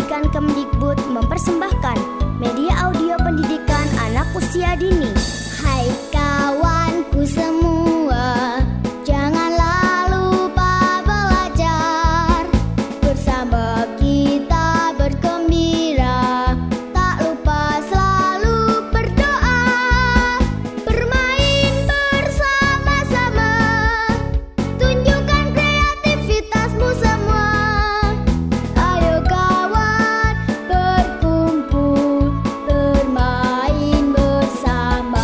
Pendidikan Kemdikbud mempersembahkan media audio pendidikan anak usia dini. Hai kawanku semua, janganlah lupa belajar. Bersama kita bergembira, tak lupa selalu berdoa. Bermain bersama-sama, tunjukkan kreativitasmu semua. Ayo kawan, berkumpul, bermain bersama.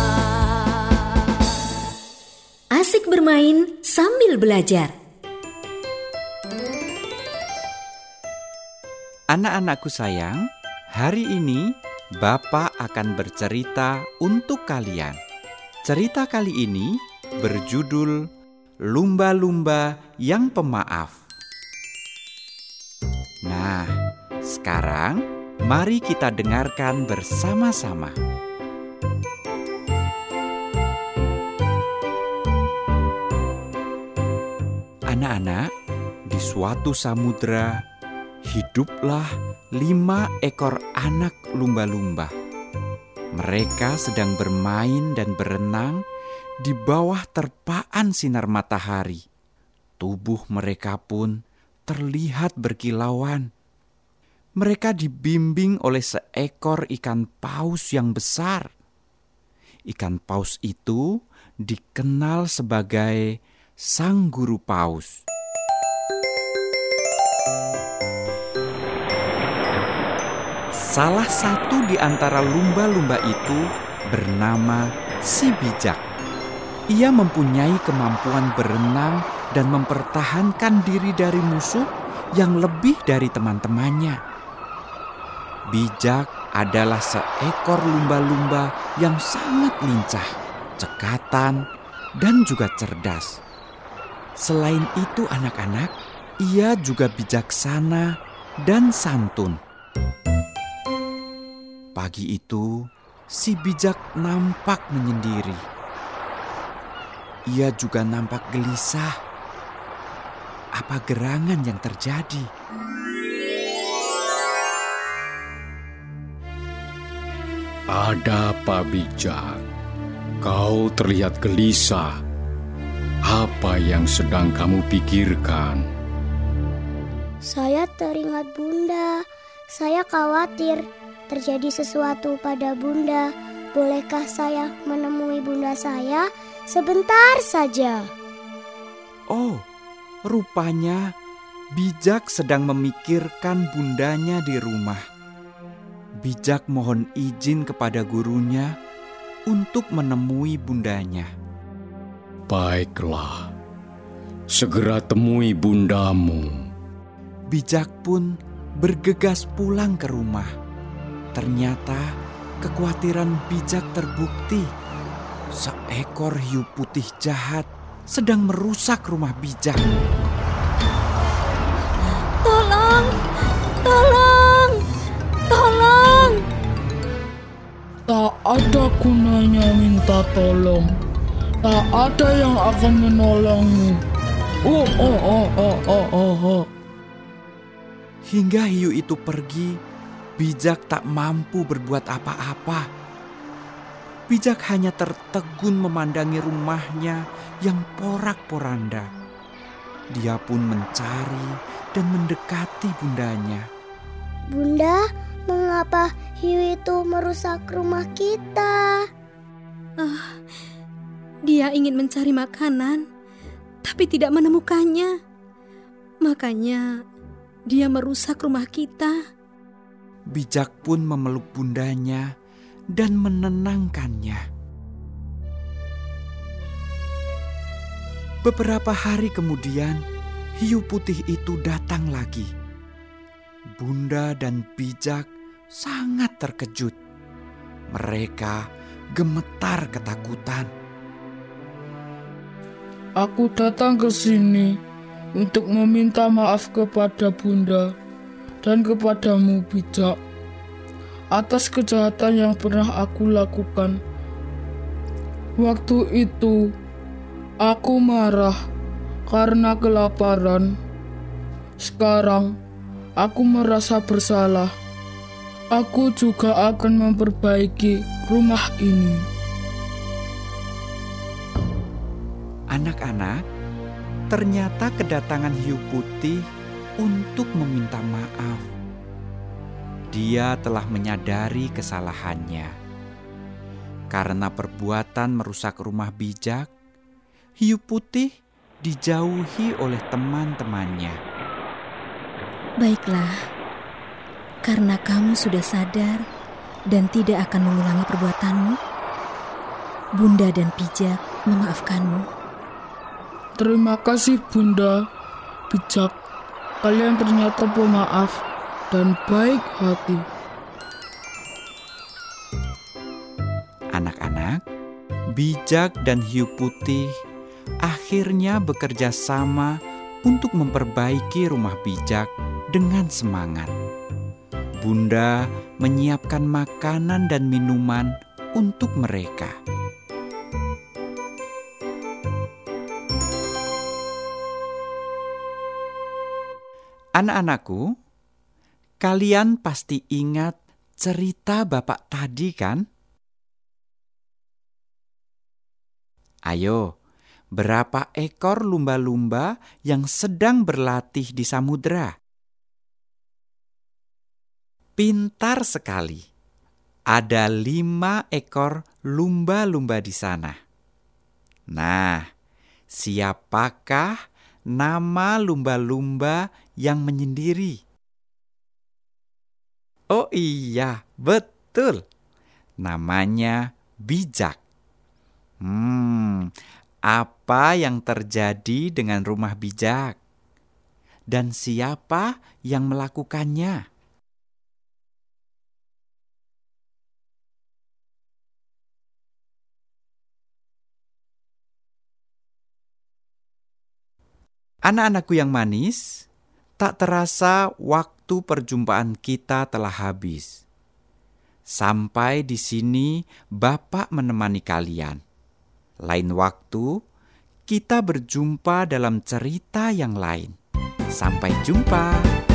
Asik bermain sambil belajar. Anak-anakku sayang, hari ini Bapak akan bercerita untuk kalian. Cerita kali ini berjudul Lumba-Lumba yang Pemaaf. Nah, sekarang mari kita dengarkan bersama-sama. Anak-anak, di suatu samudera hiduplah 5 ekor anak lumba-lumba. Mereka sedang bermain dan berenang di bawah terpaan sinar matahari. Tubuh mereka pun terlihat berkilauan. Mereka dibimbing oleh seekor ikan paus yang besar. Ikan paus itu dikenal sebagai sang guru paus. Salah satu di antara lumba-lumba itu bernama si bijak. Ia mempunyai kemampuan berenang dan mempertahankan diri dari musuh yang lebih dari teman-temannya. Bijak adalah seekor lumba-lumba yang sangat lincah, cekatan, dan juga cerdas. Selain itu anak-anak, ia juga bijaksana dan santun. Pagi itu, si bijak nampak menyendiri. Ia juga nampak gelisah. Apa gerangan yang terjadi? Ada apa, bijak? Kau terlihat gelisah. Apa yang sedang kamu pikirkan? Saya teringat Bunda. Saya khawatir terjadi sesuatu pada Bunda. Bolehkah saya menemui Bunda saya sebentar saja? Oh, rupanya bijak sedang memikirkan bundanya di rumah. Bijak mohon izin kepada gurunya untuk menemui bundanya. Baiklah, segera temui bundamu. Bijak pun bergegas pulang ke rumah. Ternyata kekhawatiran bijak terbukti. Seekor hiu putih jahat sedang merusak rumah bijak. Tolong! Tolong! Tolong! Tak ada gunanya minta tolong. Tak ada yang akan menolongmu. Hingga hiu itu pergi, bijak tak mampu berbuat apa-apa. Bijak hanya tertegun memandangi rumahnya yang porak-poranda. Dia pun mencari dan mendekati bundanya. Bunda, mengapa hiu itu merusak rumah kita? Dia ingin mencari makanan, tapi tidak menemukannya. Makanya dia merusak rumah kita. Bijak pun memeluk bundanya dan menenangkannya. Beberapa hari kemudian, hiu putih itu datang lagi. Bunda dan bijak sangat terkejut. Mereka gemetar ketakutan. Aku datang ke sini untuk meminta maaf kepada Bunda dan kepadamu, bijak, atas kejahatan yang pernah aku lakukan. Waktu itu, aku marah karena kelaparan. Sekarang, aku merasa bersalah. Aku juga akan memperbaiki rumah ini. Anak-anak, ternyata kedatangan hiu putih untuk meminta maaf. Dia telah menyadari kesalahannya. Karena perbuatan merusak rumah bijak, hiu putih dijauhi oleh teman-temannya. Baiklah, karena kamu sudah sadar dan tidak akan mengulangi perbuatanmu, Bunda dan Bijak memaafkanmu. Terima kasih Bunda, Bijak. Kalian ternyata pemaaf dan baik hati. Anak-anak, Bijak dan hiu putih akhirnya bekerja sama untuk memperbaiki rumah Bijak dengan semangat. Bunda menyiapkan makanan dan minuman untuk mereka. Anak-anakku, kalian pasti ingat cerita Bapak tadi kan? Ayo, berapa ekor lumba-lumba yang sedang berlatih di samudera? Pintar sekali. Ada 5 ekor lumba-lumba di sana. Nah, siapakah nama lumba-lumba yang menyendiri? Oh iya, betul. Namanya Bijak. Apa yang terjadi dengan rumah Bijak? Dan siapa yang melakukannya? Anak-anakku yang manis, tak terasa waktu perjumpaan kita telah habis. Sampai di sini Bapak menemani kalian. Lain waktu, kita berjumpa dalam cerita yang lain. Sampai jumpa.